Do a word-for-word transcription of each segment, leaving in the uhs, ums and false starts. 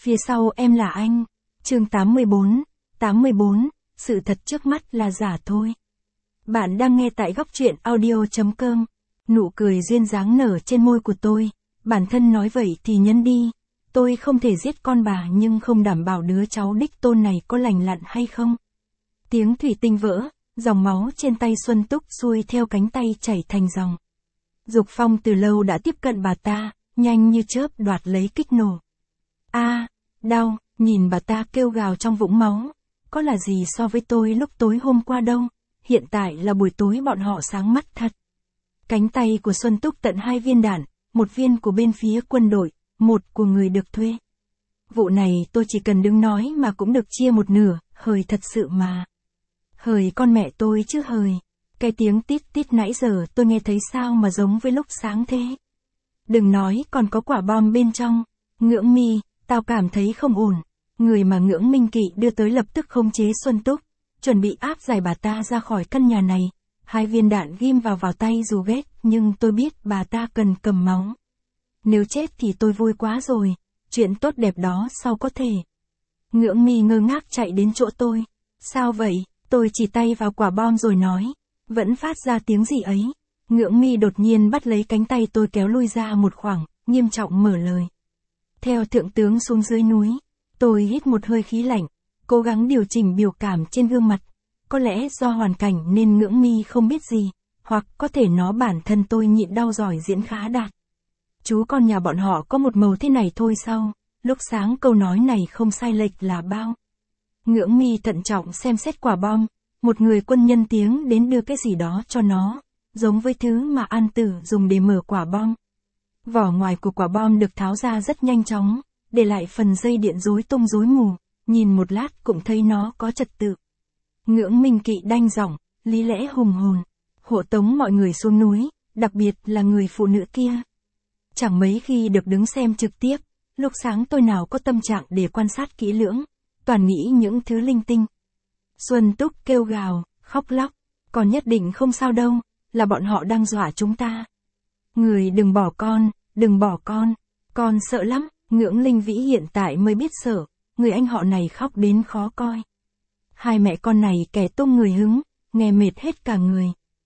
Phía sau em là anh. Chương tám mươi bốn, tám mươi bốn, sự thật trước mắt là giả thôi. Bạn đang nghe tại góc truyện audio chấm com. Nụ cười duyên dáng nở trên môi của tôi. Bản thân nói vậy thì nhẫn đi. Tôi không thể giết con bà nhưng không đảm bảo đứa cháu đích tôn này có lành lặn hay không. Tiếng thủy tinh vỡ, dòng máu trên tay Xuân Túc xuôi theo cánh tay chảy thành dòng. Dục Phong từ lâu đã tiếp cận bà ta, nhanh như chớp đoạt lấy kích nổ. A, à, đau, nhìn bà ta kêu gào trong vũng máu. Có là gì so với tôi lúc tối hôm qua đâu, hiện tại là buổi tối bọn họ sáng mắt thật. Cánh tay của Xuân Túc tận hai viên đạn, một viên của bên phía quân đội, một của người được thuê. Vụ này tôi chỉ cần đứng nói mà cũng được chia một nửa, hời thật sự mà. Hời con mẹ tôi chứ hời. Cái tiếng tít tít nãy giờ tôi nghe thấy sao mà giống với lúc sáng thế. Đừng nói còn có quả bom bên trong. Ngưỡng Mi, tao cảm thấy không ổn. Người mà Ngưỡng Minh Kỵ đưa tới lập tức khống chế Xuân Túc, chuẩn bị áp giải bà ta ra khỏi căn nhà này. Hai viên đạn ghim vào vào tay dù ghét, nhưng tôi biết bà ta cần cầm máu. Nếu chết thì tôi vui quá rồi, chuyện tốt đẹp đó sao có thể. Ngưỡng Mi ngơ ngác chạy đến chỗ tôi. Sao vậy? Tôi chỉ tay vào quả bom rồi nói. Vẫn phát ra tiếng gì ấy. Ngưỡng Mi đột nhiên bắt lấy cánh tay tôi kéo lui ra một khoảng, nghiêm trọng mở lời. Theo thượng tướng xuống dưới núi, tôi hít một hơi khí lạnh, cố gắng điều chỉnh biểu cảm trên gương mặt. Có lẽ do hoàn cảnh nên Ngưỡng Mi không biết gì, hoặc có thể nó bản thân tôi nhịn đau giỏi diễn khá đạt. Chú con nhà bọn họ có một màu thế này thôi sao? Lúc sáng câu nói này không sai lệch là bao. Ngưỡng Mi thận trọng xem xét quả bom, một người quân nhân tiếng đến đưa cái gì đó cho nó, giống với thứ mà An Tử dùng để mở quả bom. Vỏ ngoài của quả bom được tháo ra rất nhanh chóng, để lại phần dây điện rối tung rối mù, nhìn một lát cũng thấy nó có trật tự. Ngưỡng Minh Kỵ đanh giọng, lý lẽ hùng hồn, hộ tống mọi người xuống núi, đặc biệt là người phụ nữ kia. Chẳng mấy khi được đứng xem trực tiếp, lúc sáng tôi nào có tâm trạng để quan sát kỹ lưỡng, toàn nghĩ những thứ linh tinh. Xuân Túc kêu gào, khóc lóc, con nhất định không sao đâu, là bọn họ đang dọa chúng ta. Người đừng bỏ con, đừng bỏ con, con sợ lắm. Ngưỡng Linh Vĩ hiện tại mới biết sợ, người anh họ này khóc đến khó coi. Hai mẹ con này kẻ tung người hứng, nghe mệt hết cả người.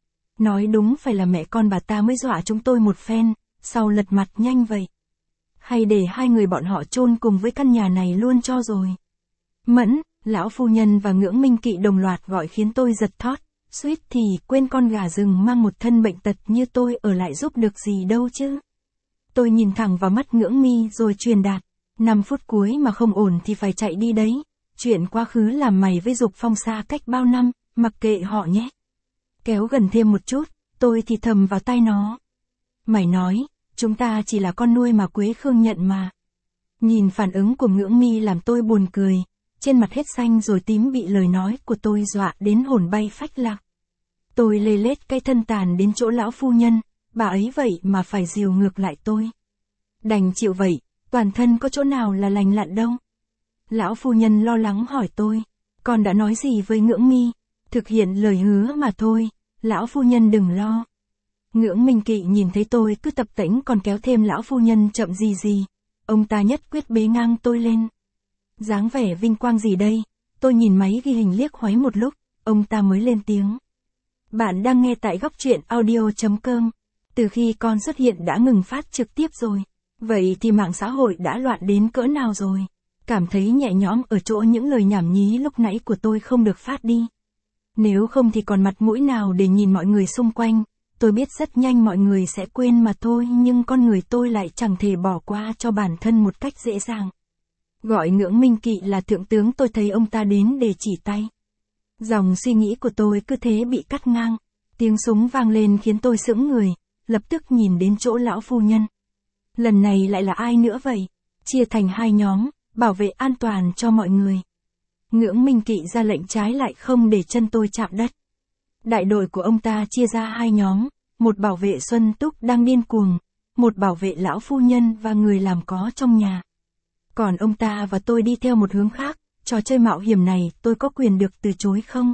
Nói đúng phải là mẹ con bà ta mới dọa chúng tôi một phen, sau lật mặt nhanh vậy. Hay để hai người bọn họ chôn cùng với căn nhà này luôn cho rồi. Mẫn, lão phu nhân và Ngưỡng Minh Kỵ đồng loạt gọi khiến tôi giật thót, suýt thì quên con gà rừng mang một thân bệnh tật như tôi ở lại giúp được gì đâu chứ. Tôi nhìn thẳng vào mắt Ngưỡng Mi rồi truyền đạt, năm phút cuối mà không ổn thì phải chạy đi đấy, chuyện quá khứ làm mày với Dục Phong xa cách bao năm, mặc kệ họ nhé. Kéo gần thêm một chút, tôi thì thầm vào tai nó. Mày nói, chúng ta chỉ là con nuôi mà Quế Khương nhận mà. Nhìn phản ứng của Ngưỡng Mi làm tôi buồn cười, trên mặt hết xanh rồi tím bị lời nói của tôi dọa đến hồn bay phách lạc. Tôi lê lết cái thân tàn đến chỗ lão phu nhân, bà ấy vậy mà phải dìu ngược lại tôi. Đành chịu vậy, toàn thân có chỗ nào là lành lặn đâu. Lão phu nhân lo lắng hỏi tôi, con đã nói gì với Ngưỡng Mi? Thực hiện lời hứa mà thôi, lão phu nhân đừng lo. Ngưỡng Minh Kỵ nhìn thấy tôi cứ tập tễnh còn kéo thêm lão phu nhân chậm gì gì, ông ta nhất quyết bế ngang tôi lên. Dáng vẻ vinh quang gì đây? Tôi nhìn máy ghi hình liếc hoáy một lúc, ông ta mới lên tiếng. Bạn đang nghe tại góc truyện audio chấm com. Từ khi con xuất hiện đã ngừng phát trực tiếp rồi. Vậy thì mạng xã hội đã loạn đến cỡ nào rồi? Cảm thấy nhẹ nhõm ở chỗ những lời nhảm nhí lúc nãy của tôi không được phát đi. Nếu không thì còn mặt mũi nào để nhìn mọi người xung quanh. Tôi biết rất nhanh mọi người sẽ quên mà thôi, nhưng con người tôi lại chẳng thể bỏ qua cho bản thân một cách dễ dàng. Gọi Ngưỡng Minh Kỵ là thượng tướng, tôi thấy ông ta đến để chỉ tay. Dòng suy nghĩ của tôi cứ thế bị cắt ngang. Tiếng súng vang lên khiến tôi sững người, lập tức nhìn đến chỗ lão phu nhân. Lần này lại là ai nữa vậy? Chia thành hai nhóm, bảo vệ an toàn cho mọi người. Ngưỡng Minh Kỵ ra lệnh trái lại không để chân tôi chạm đất. Đại đội của ông ta chia ra hai nhóm, một bảo vệ Xuân Túc đang điên cuồng, một bảo vệ lão phu nhân và người làm có trong nhà. Còn ông ta và tôi đi theo một hướng khác, trò chơi mạo hiểm này tôi có quyền được từ chối không?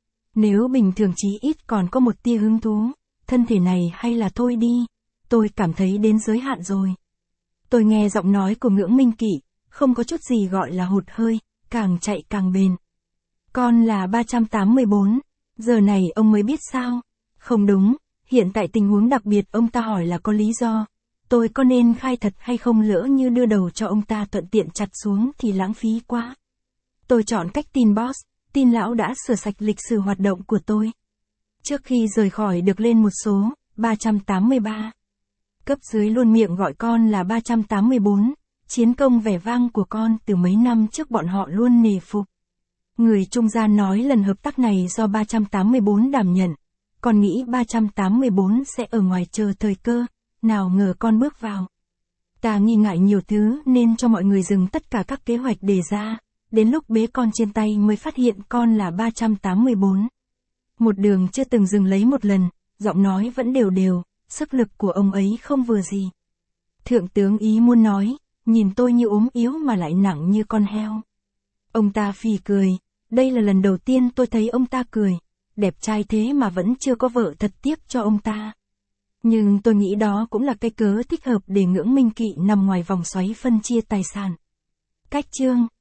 Nếu bình thường chí ít còn có một tia hứng thú, thân thể này hay là thôi đi, tôi cảm thấy đến giới hạn rồi. Tôi nghe giọng nói của Ngưỡng Minh Kỵ, không có chút gì gọi là hụt hơi, càng chạy càng bền. Con là ba trăm tám mươi bốn, giờ này ông mới biết sao? Không đúng, hiện tại tình huống đặc biệt ông ta hỏi là có lý do. Tôi có nên khai thật hay không, lỡ như đưa đầu cho ông ta thuận tiện chặt xuống thì lãng phí quá. Tôi chọn cách tin boss, tin lão đã sửa sạch lịch sử hoạt động của tôi. Trước khi rời khỏi được lên một số, ba trăm tám mươi ba. Cấp dưới luôn miệng gọi con là ba trăm tám mươi bốn, chiến công vẻ vang của con từ mấy năm trước bọn họ luôn nể phục. Người trung gian nói lần hợp tác này do ba trăm tám mươi bốn đảm nhận, còn nghĩ ba trăm tám mươi bốn sẽ ở ngoài chờ thời cơ, nào ngờ con bước vào. Ta nghi ngại nhiều thứ nên cho mọi người dừng tất cả các kế hoạch đề ra, đến lúc bế con trên tay mới phát hiện con là ba trăm tám mươi bốn. Một đường chưa từng dừng lấy một lần, giọng nói vẫn đều đều, sức lực của ông ấy không vừa gì. Thượng tướng ý muốn nói, nhìn tôi như ốm yếu mà lại nặng như con heo. Ông ta phì cười, đây là lần đầu tiên tôi thấy ông ta cười, đẹp trai thế mà vẫn chưa có vợ, thật tiếc cho ông ta. Nhưng tôi nghĩ đó cũng là cái cớ thích hợp để Ngưỡng Minh Kỵ nằm ngoài vòng xoáy phân chia tài sản. Cách chương